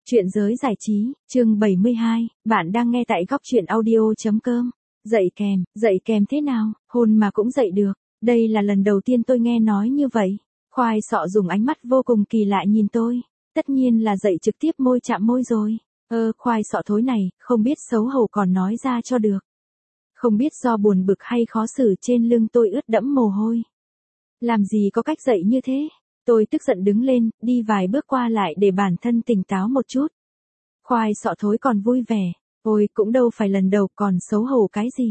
Chuyện giới giải trí, chương 72, bạn đang nghe tại góc truyện audio.com. Dậy kèm thế nào, hôn mà cũng dậy được, đây là lần đầu tiên tôi nghe nói như vậy. Khoai sọ dùng ánh mắt vô cùng kỳ lạ nhìn tôi, tất nhiên là dậy trực tiếp môi chạm môi rồi. Khoai sọ thối này, không biết xấu hổ còn nói ra cho được. Không biết do buồn bực hay khó xử trên lưng tôi ướt đẫm mồ hôi. Làm gì có cách dậy như thế? Tôi tức giận đứng lên, đi vài bước qua lại để bản thân tỉnh táo một chút. Khoai sọ thối còn vui vẻ, ôi cũng đâu phải lần đầu còn xấu hổ cái gì.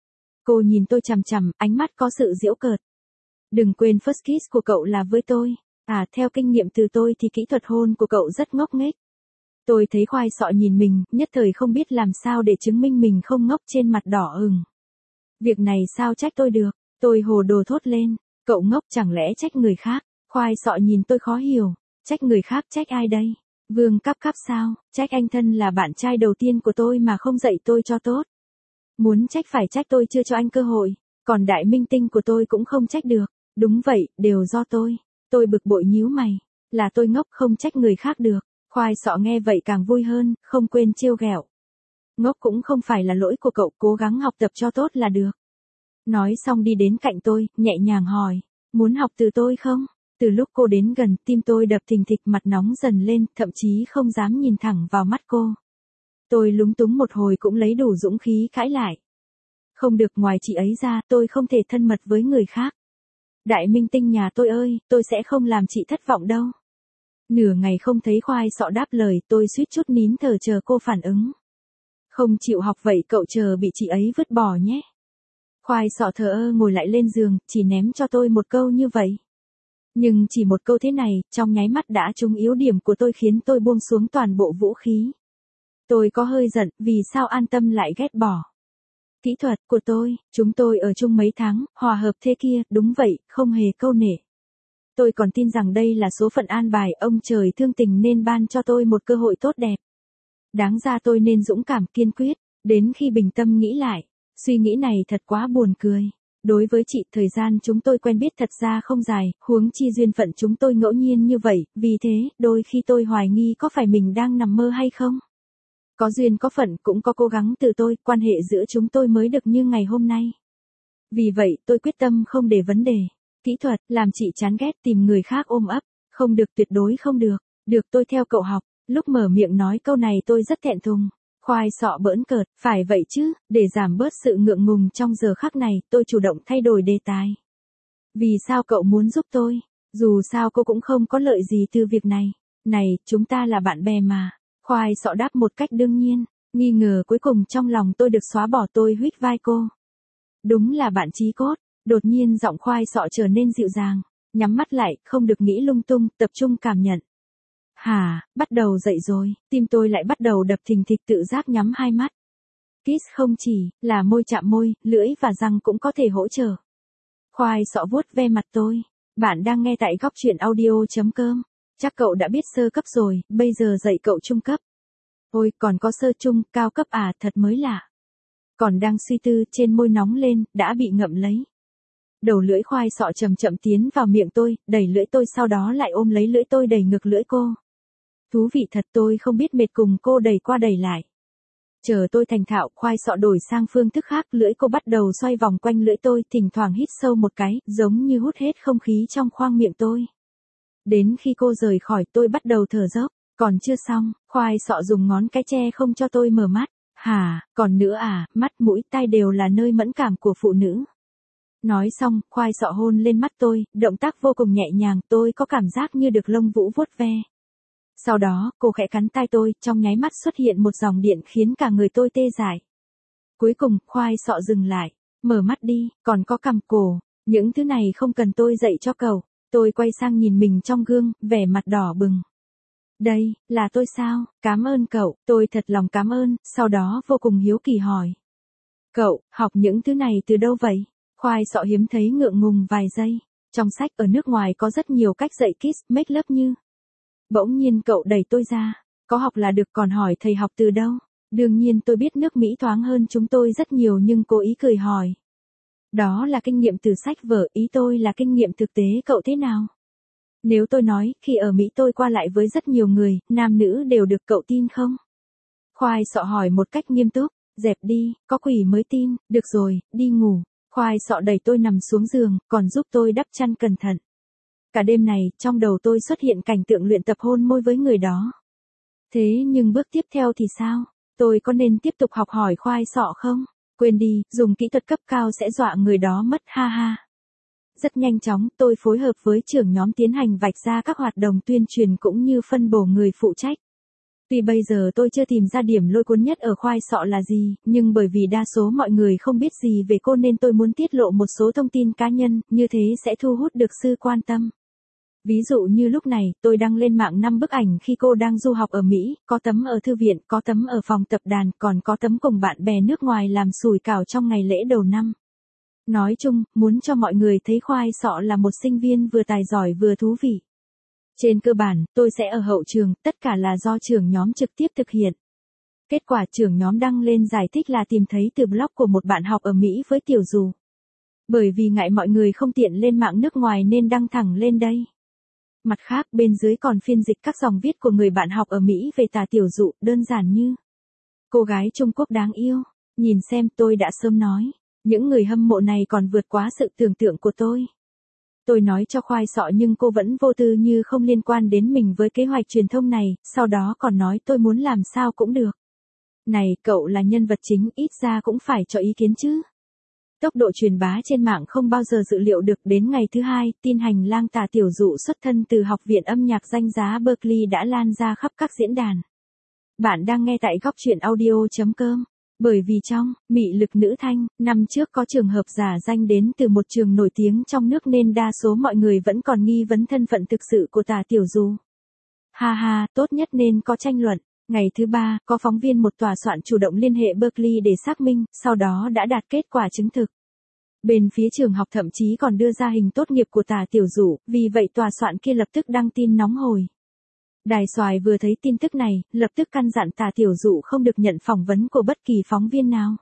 Cô nhìn tôi chằm chằm, ánh mắt có sự giễu cợt. Đừng quên first kiss của cậu là với tôi. Theo kinh nghiệm từ tôi thì kỹ thuật hôn của cậu rất ngốc nghếch. Tôi thấy khoai sọ nhìn mình, nhất thời không biết làm sao để chứng minh mình không ngốc, trên mặt đỏ ửng. Việc này sao trách tôi được, tôi hồ đồ thốt lên, cậu ngốc chẳng lẽ trách người khác. Khoai sọ nhìn tôi khó hiểu, trách người khác trách ai đây? Vương Cắp Cắp sao, trách anh thân là bạn trai đầu tiên của tôi mà không dạy tôi cho tốt. Muốn trách phải trách tôi chưa cho anh cơ hội, còn đại minh tinh của tôi cũng không trách được. Đúng vậy, đều do tôi. Tôi bực bội nhíu mày, là tôi ngốc không trách người khác được. Khoai sọ nghe vậy càng vui hơn, không quên trêu ghẹo. Ngốc cũng không phải là lỗi của cậu, cố gắng học tập cho tốt là được. Nói xong đi đến cạnh tôi, nhẹ nhàng hỏi, muốn học từ tôi không? Từ lúc cô đến gần, tim tôi đập thình thịch, mặt nóng dần lên, thậm chí không dám nhìn thẳng vào mắt cô. Tôi lúng túng một hồi cũng lấy đủ dũng khí cãi lại. Không được, ngoài chị ấy ra, tôi không thể thân mật với người khác. Đại minh tinh nhà tôi ơi, tôi sẽ không làm chị thất vọng đâu. Nửa ngày không thấy khoai sọ đáp lời, tôi suýt chút nín thở chờ cô phản ứng. Không chịu học vậy cậu chờ bị chị ấy vứt bỏ nhé. Khoai sọ thờ ơ ngồi lại lên giường, chỉ ném cho tôi một câu như vậy. Nhưng chỉ một câu thế này, trong nháy mắt đã trúng yếu điểm của tôi, khiến tôi buông xuống toàn bộ vũ khí. Tôi có hơi giận, vì sao An Tâm lại ghét bỏ. Kỹ thuật của tôi, chúng tôi ở chung mấy tháng, hòa hợp thế kia, đúng vậy, không hề câu nệ. Tôi còn tin rằng đây là số phận an bài, ông trời thương tình nên ban cho tôi một cơ hội tốt đẹp. Đáng ra tôi nên dũng cảm kiên quyết, đến khi bình tâm nghĩ lại, suy nghĩ này thật quá buồn cười. Đối với chị, thời gian chúng tôi quen biết thật ra không dài, huống chi duyên phận chúng tôi ngẫu nhiên như vậy, vì thế, đôi khi tôi hoài nghi có phải mình đang nằm mơ hay không. Có duyên có phận cũng có cố gắng từ tôi, quan hệ giữa chúng tôi mới được như ngày hôm nay. Vì vậy, tôi quyết tâm không để vấn đề kỹ thuật làm chị chán ghét, tìm người khác ôm ấp. Không được, tuyệt đối không được. Được, tôi theo cậu học. Lúc mở miệng nói câu này tôi rất thẹn thùng. Khoai sọ bỡn cợt, phải vậy chứ, để giảm bớt sự ngượng ngùng trong giờ khắc này, tôi chủ động thay đổi đề tài. Vì sao cậu muốn giúp tôi? Dù sao cô cũng không có lợi gì từ việc này. Này, chúng ta là bạn bè mà. Khoai sọ đáp một cách đương nhiên, nghi ngờ cuối cùng trong lòng tôi được xóa bỏ, tôi huých vai cô. Đúng là bạn chí cốt. Đột nhiên giọng khoai sọ trở nên dịu dàng, nhắm mắt lại, không được nghĩ lung tung, tập trung cảm nhận. Bắt đầu dậy rồi, tim tôi lại bắt đầu đập thình thịch, tự giác nhắm hai mắt. Kiss không chỉ là môi chạm môi, lưỡi và răng cũng có thể hỗ trợ. Khoai sọ vuốt ve mặt tôi. Bạn đang nghe tại góc truyện audio.com. Chắc cậu đã biết sơ cấp rồi, bây giờ dạy cậu trung cấp. Ôi, còn có sơ trung, cao cấp à, thật mới lạ. Còn đang suy tư, trên môi nóng lên, đã bị ngậm lấy. Đầu lưỡi khoai sọ chậm chậm tiến vào miệng tôi, đẩy lưỡi tôi, sau đó lại ôm lấy lưỡi tôi, đẩy ngược lưỡi cô. Thú vị thật, tôi không biết mệt, cùng cô đẩy qua đẩy lại. Chờ tôi thành thạo, khoai sọ đổi sang phương thức khác, lưỡi cô bắt đầu xoay vòng quanh lưỡi tôi, thỉnh thoảng hít sâu một cái, giống như hút hết không khí trong khoang miệng tôi. Đến khi cô rời khỏi, tôi bắt đầu thở dốc. Còn chưa xong, khoai sọ dùng ngón cái che không cho tôi mở mắt. Còn nữa à, mắt mũi tai đều là nơi mẫn cảm của phụ nữ. Nói xong, khoai sọ hôn lên mắt tôi, động tác vô cùng nhẹ nhàng, tôi có cảm giác như được lông vũ vuốt ve. Sau đó, cô khẽ cắn tai tôi, trong nháy mắt xuất hiện một dòng điện khiến cả người tôi tê dại. Cuối cùng, khoai sọ dừng lại, mở mắt đi, còn có cằm cổ, những thứ này không cần tôi dạy cho cậu. Tôi quay sang nhìn mình trong gương, vẻ mặt đỏ bừng. Đây, là tôi sao? Cảm ơn cậu, tôi thật lòng cảm ơn, sau đó vô cùng hiếu kỳ hỏi. Cậu, học những thứ này từ đâu vậy? Khoai sọ hiếm thấy ngượng ngùng vài giây. Trong sách ở nước ngoài có rất nhiều cách dạy kiss, make love như. Bỗng nhiên cậu đẩy tôi ra. Có học là được, còn hỏi thầy học từ đâu? Đương nhiên tôi biết nước Mỹ thoáng hơn chúng tôi rất nhiều, nhưng cố ý cười hỏi. Đó là kinh nghiệm từ sách vở, ý tôi là kinh nghiệm thực tế, cậu thế nào? Nếu tôi nói, khi ở Mỹ tôi qua lại với rất nhiều người, nam nữ đều được, cậu tin không? Khoai sọ hỏi một cách nghiêm túc. Dẹp đi, có quỷ mới tin, được rồi, đi ngủ. Khoai sọ đẩy tôi nằm xuống giường, còn giúp tôi đắp chăn cẩn thận. Cả đêm này, trong đầu tôi xuất hiện cảnh tượng luyện tập hôn môi với người đó. Thế nhưng bước tiếp theo thì sao? Tôi có nên tiếp tục học hỏi khoai sọ không? Quên đi, dùng kỹ thuật cấp cao sẽ dọa người đó mất, ha ha. Rất nhanh chóng, tôi phối hợp với trưởng nhóm tiến hành vạch ra các hoạt động tuyên truyền cũng như phân bổ người phụ trách. Tuy bây giờ tôi chưa tìm ra điểm lôi cuốn nhất ở khoai sọ là gì, nhưng bởi vì đa số mọi người không biết gì về cô nên tôi muốn tiết lộ một số thông tin cá nhân, như thế sẽ thu hút được sự quan tâm. Ví dụ như lúc này, tôi đăng lên mạng 5 bức ảnh khi cô đang du học ở Mỹ, có tấm ở thư viện, có tấm ở phòng tập đàn, còn có tấm cùng bạn bè nước ngoài làm sủi cảo trong ngày lễ đầu năm. Nói chung, muốn cho mọi người thấy khoai sọ là một sinh viên vừa tài giỏi vừa thú vị. Trên cơ bản, tôi sẽ ở hậu trường, tất cả là do trưởng nhóm trực tiếp thực hiện. Kết quả trưởng nhóm đăng lên giải thích là tìm thấy từ blog của một bạn học ở Mỹ với Tiểu Dù. Bởi vì ngại mọi người không tiện lên mạng nước ngoài nên đăng thẳng lên đây. Mặt khác, bên dưới còn phiên dịch các dòng viết của người bạn học ở Mỹ về Tà Tiểu Dụ, đơn giản như: cô gái Trung Quốc đáng yêu, nhìn xem, tôi đã sớm nói. Những người hâm mộ này còn vượt quá sự tưởng tượng của tôi. Tôi nói cho khoai sọ nhưng cô vẫn vô tư như không liên quan đến mình với kế hoạch truyền thông này, sau đó còn nói tôi muốn làm sao cũng được. Này, cậu là nhân vật chính, ít ra cũng phải cho ý kiến chứ. Tốc độ truyền bá trên mạng không bao giờ dự liệu được, đến ngày thứ hai, tin hành lang Tà Tiểu Dụ xuất thân từ Học viện âm nhạc danh giá Berkeley đã lan ra khắp các diễn đàn. Bạn đang nghe tại góc truyện audio.com. Bởi vì trong Mị lực nữ thanh, năm trước có trường hợp giả danh đến từ một trường nổi tiếng trong nước nên đa số mọi người vẫn còn nghi vấn thân phận thực sự của Tà Tiểu Dụ. Ha ha, tốt nhất nên có tranh luận. Ngày thứ ba, có phóng viên một tòa soạn chủ động liên hệ Berkeley để xác minh, sau đó đã đạt kết quả chứng thực. Bên phía trường học thậm chí còn đưa ra hình tốt nghiệp của Tà Tiểu Dụ, vì vậy tòa soạn kia lập tức đăng tin nóng hổi. Đài Soài vừa thấy tin tức này, lập tức căn dặn Tà Tiểu Dụ không được nhận phỏng vấn của bất kỳ phóng viên nào.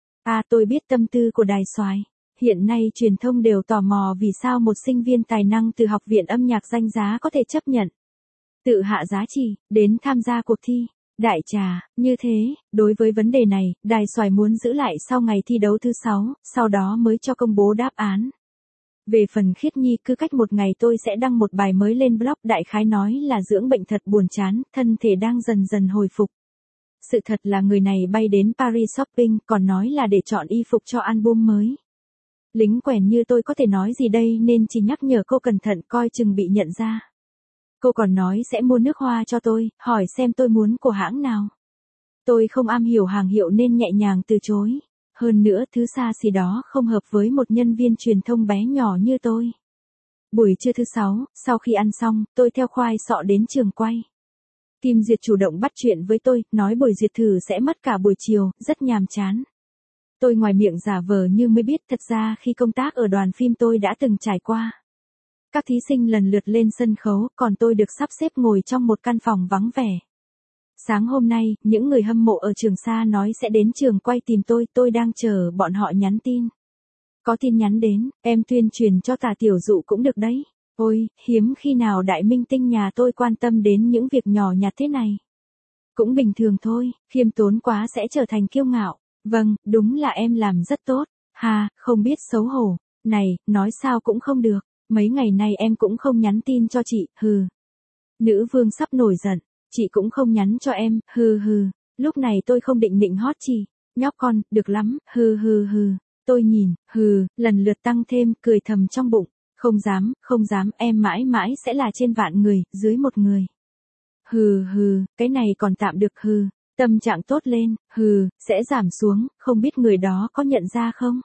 Tôi biết tâm tư của Đài Soài. Hiện nay truyền thông đều tò mò vì sao một sinh viên tài năng từ Học viện âm nhạc danh giá có thể chấp nhận tự hạ giá trị, đến tham gia cuộc thi. Đại trà, như thế, đối với vấn đề này, Đài Soài muốn giữ lại sau ngày thi đấu thứ 6, sau đó mới cho công bố đáp án. Về phần Khiết Nhi, cứ cách một ngày tôi sẽ đăng một bài mới lên blog, đại khái nói là dưỡng bệnh thật buồn chán, thân thể đang dần dần hồi phục. Sự thật là người này bay đến Paris shopping, còn nói là để chọn y phục cho album mới. Lính quèn như tôi có thể nói gì đây nên chỉ nhắc nhở cô cẩn thận coi chừng bị nhận ra. Cô còn nói sẽ mua nước hoa cho tôi, hỏi xem tôi muốn của hãng nào. Tôi không am hiểu hàng hiệu nên nhẹ nhàng từ chối. Hơn nữa thứ xa xỉ đó không hợp với một nhân viên truyền thông bé nhỏ như tôi. Buổi trưa thứ 6, sau khi ăn xong, tôi theo khoai sọ đến trường quay. Kim Duyệt chủ động bắt chuyện với tôi, nói buổi duyệt thử sẽ mất cả buổi chiều, rất nhàm chán. Tôi ngoài miệng giả vờ như mới biết, thật ra khi công tác ở đoàn phim tôi đã từng trải qua. Các thí sinh lần lượt lên sân khấu, còn tôi được sắp xếp ngồi trong một căn phòng vắng vẻ. Sáng hôm nay, những người hâm mộ ở Trường Sa nói sẽ đến trường quay tìm tôi đang chờ bọn họ nhắn tin. Có tin nhắn đến, em tuyên truyền cho Tà Tiểu Dụ cũng được đấy. Ôi, hiếm khi nào đại minh tinh nhà tôi quan tâm đến những việc nhỏ nhặt thế này. Cũng bình thường thôi, khiêm tốn quá sẽ trở thành kiêu ngạo. Vâng, đúng là em làm rất tốt. Không biết xấu hổ. Này, nói sao cũng không được. Mấy ngày nay em cũng không nhắn tin cho chị, hừ. Nữ vương sắp nổi giận. Chị cũng không nhắn cho em, hừ. Lúc này tôi không định nịnh hót chị. Nhóc con, được lắm, hừ. Tôi nhìn, lần lượt tăng thêm, cười thầm trong bụng. Không dám, em mãi mãi sẽ là trên vạn người, dưới một người. Hừ, cái này còn tạm được, tâm trạng tốt lên, sẽ giảm xuống, không biết người đó có nhận ra không?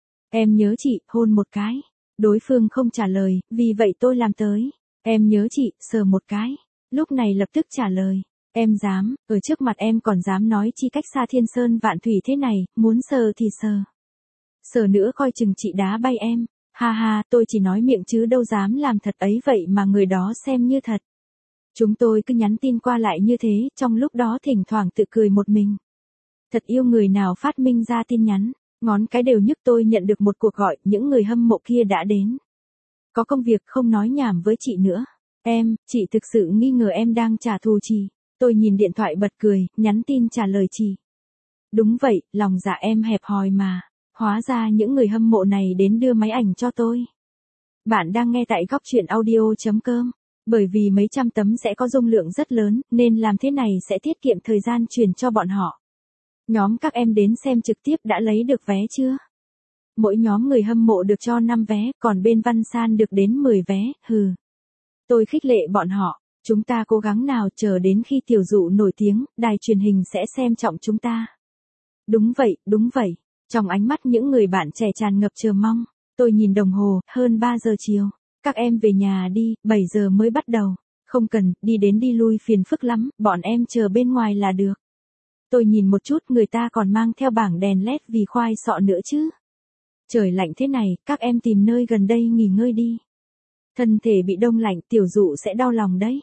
Em nhớ chị, hôn một cái. Đối phương không trả lời, vì vậy tôi làm tới. Em nhớ chị, sờ một cái. Lúc này lập tức trả lời. Em dám, ở trước mặt em còn dám nói chi cách xa thiên sơn vạn thủy thế này, muốn sờ thì sờ. Sờ nữa coi chừng chị đá bay em. Tôi chỉ nói miệng chứ đâu dám làm thật ấy, vậy mà người đó xem như thật. Chúng tôi cứ nhắn tin qua lại như thế, trong lúc đó thỉnh thoảng tự cười một mình. Thật yêu người nào phát minh ra tin nhắn, ngón cái đều nhức. Tôi nhận được một cuộc gọi, những người hâm mộ kia đã đến. Có công việc không nói nhảm với chị nữa. Em, chị thực sự nghi ngờ em đang trả thù chị. Tôi nhìn điện thoại bật cười, nhắn tin trả lời chị. Đúng vậy, lòng dạ em hẹp hòi mà. Hóa ra những người hâm mộ này đến đưa máy ảnh cho tôi. Bạn đang nghe tại góc truyện audio.com. Bởi vì mấy trăm tấm sẽ có dung lượng rất lớn, nên làm thế này sẽ tiết kiệm thời gian chuyển cho bọn họ. Nhóm các em đến xem trực tiếp đã lấy được vé chưa? Mỗi nhóm người hâm mộ được cho 5 vé, còn bên Văn San được đến 10 vé, hừ. Tôi khích lệ bọn họ, chúng ta cố gắng nào, chờ đến khi tiểu dụ nổi tiếng, đài truyền hình sẽ xem trọng chúng ta. Đúng vậy, đúng vậy. Trong ánh mắt những người bạn trẻ tràn ngập chờ mong. Tôi nhìn đồng hồ, hơn 3 giờ chiều. Các em về nhà đi, 7 giờ mới bắt đầu. Không cần, đi đến đi lui phiền phức lắm, bọn em chờ bên ngoài là được. Tôi nhìn một chút, người ta còn mang theo bảng đèn led vì khoai sọ nữa chứ. Trời lạnh thế này, các em tìm nơi gần đây nghỉ ngơi đi. Thân thể bị đông lạnh, tiểu dụ sẽ đau lòng đấy.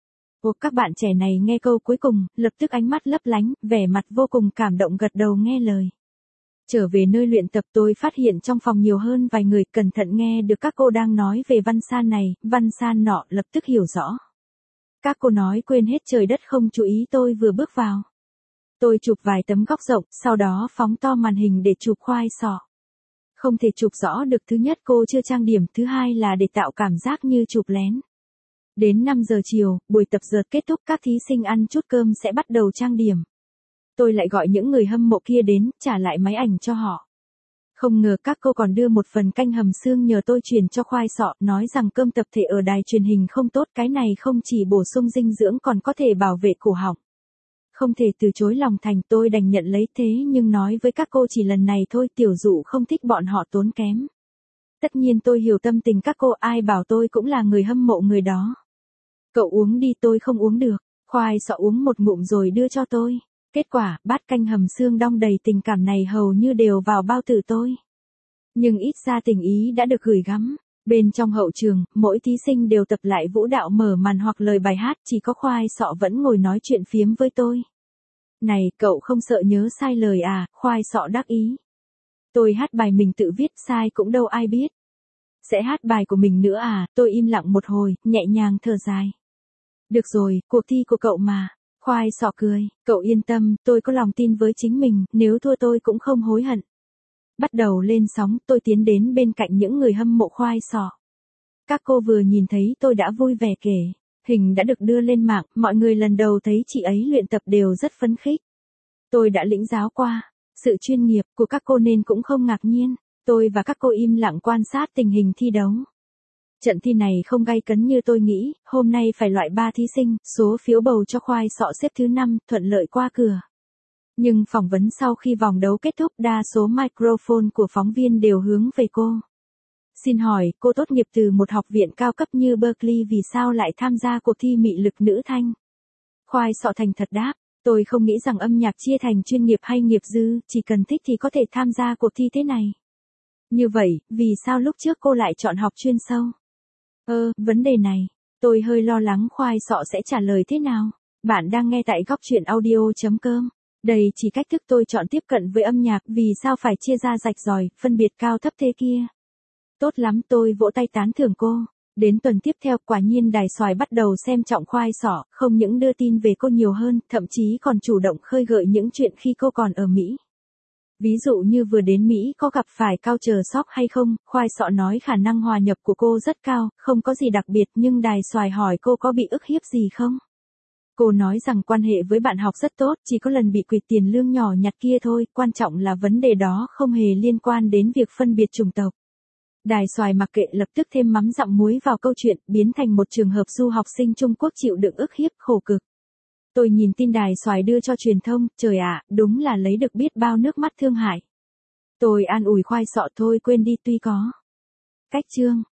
Ồ, các bạn trẻ này nghe câu cuối cùng, lập tức ánh mắt lấp lánh, vẻ mặt vô cùng cảm động gật đầu nghe lời. Trở về nơi luyện tập tôi phát hiện trong phòng nhiều hơn vài người, cẩn thận nghe được các cô đang nói về Văn San này, Văn San nọ, lập tức hiểu rõ. Các cô nói quên hết trời đất không chú ý tôi vừa bước vào. Tôi chụp vài tấm góc rộng, sau đó phóng to màn hình để chụp khoai sọ. Không thể chụp rõ được, thứ nhất cô chưa trang điểm, thứ hai là để tạo cảm giác như chụp lén. Đến 5 giờ chiều, buổi tập dượt kết thúc, các thí sinh ăn chút cơm sẽ bắt đầu trang điểm. Tôi lại gọi những người hâm mộ kia đến, trả lại máy ảnh cho họ. Không ngờ các cô còn đưa một phần canh hầm xương nhờ tôi truyền cho khoai sọ, nói rằng cơm tập thể ở đài truyền hình không tốt, cái này không chỉ bổ sung dinh dưỡng còn có thể bảo vệ cổ họng. Không thể từ chối lòng thành, tôi đành nhận lấy, thế nhưng nói với các cô chỉ lần này thôi, tiểu dụ không thích bọn họ tốn kém. Tất nhiên tôi hiểu tâm tình các cô, ai bảo tôi cũng là người hâm mộ người đó. Cậu uống đi, tôi không uống được. Khoai sọ uống một ngụm rồi đưa cho tôi. Kết quả, bát canh hầm xương đong đầy tình cảm này hầu như đều vào bao tử tôi. Nhưng ít ra tình ý đã được gửi gắm. Bên trong hậu trường, mỗi thí sinh đều tập lại vũ đạo mở màn hoặc lời bài hát, chỉ có khoai sọ vẫn ngồi nói chuyện phiếm với tôi. Này, cậu không sợ nhớ sai lời à, khoai sọ đắc ý. Tôi hát bài mình tự viết, sai cũng đâu ai biết. Sẽ hát bài của mình nữa à, tôi im lặng một hồi, nhẹ nhàng thở dài. Được rồi, cuộc thi của cậu mà. Khoai sọ cười, cậu yên tâm, tôi có lòng tin với chính mình, nếu thua tôi cũng không hối hận. Bắt đầu lên sóng, tôi tiến đến bên cạnh những người hâm mộ khoai sọ. Các cô vừa nhìn thấy tôi đã vui vẻ kể. Hình đã được đưa lên mạng, mọi người lần đầu thấy chị ấy luyện tập đều rất phấn khích. Tôi đã lĩnh giáo qua. Sự chuyên nghiệp của các cô nên cũng không ngạc nhiên. Tôi và các cô im lặng quan sát tình hình thi đấu. Trận thi này không gay cấn như tôi nghĩ, hôm nay phải loại 3 thí sinh, số phiếu bầu cho khoai sọ xếp thứ 5, thuận lợi qua cửa. Nhưng phỏng vấn sau khi vòng đấu kết thúc, đa số microphone của phóng viên đều hướng về cô. Xin hỏi, cô tốt nghiệp từ một học viện cao cấp như Berkeley vì sao lại tham gia cuộc thi mị lực nữ thanh? Khoai sọ thành thật đáp, tôi không nghĩ rằng âm nhạc chia thành chuyên nghiệp hay nghiệp dư, chỉ cần thích thì có thể tham gia cuộc thi thế này. Như vậy, vì sao lúc trước cô lại chọn học chuyên sâu? Vấn đề này, tôi hơi lo lắng khoai sọ sẽ trả lời thế nào. Bạn đang nghe tại góc truyện audio.com. Đây chỉ cách thức tôi chọn tiếp cận với âm nhạc, vì sao phải chia ra rạch ròi, phân biệt cao thấp thế kia. Tốt lắm, tôi vỗ tay tán thưởng cô. Đến tuần tiếp theo, quả nhiên đài xoài bắt đầu xem trọng khoai sọ, không những đưa tin về cô nhiều hơn, thậm chí còn chủ động khơi gợi những chuyện khi cô còn ở Mỹ. Ví dụ như vừa đến Mỹ có gặp phải culture shock hay không, khoai sọ nói khả năng hòa nhập của cô rất cao, không có gì đặc biệt, nhưng đài xoài hỏi cô có bị ức hiếp gì không. Cô nói rằng quan hệ với bạn học rất tốt, chỉ có lần bị quỵt tiền lương nhỏ nhặt kia thôi, quan trọng là vấn đề đó không hề liên quan đến việc phân biệt chủng tộc. Đài xoài mặc kệ, lập tức thêm mắm dặm muối vào câu chuyện, biến thành một trường hợp du học sinh Trung Quốc chịu đựng ức hiếp khổ cực. Tôi nhìn tin đài xoài đưa cho truyền thông, trời ạ, đúng là lấy được biết bao nước mắt thương hại. Tôi an ủi khoai sọ, thôi quên đi, tuy có cách chương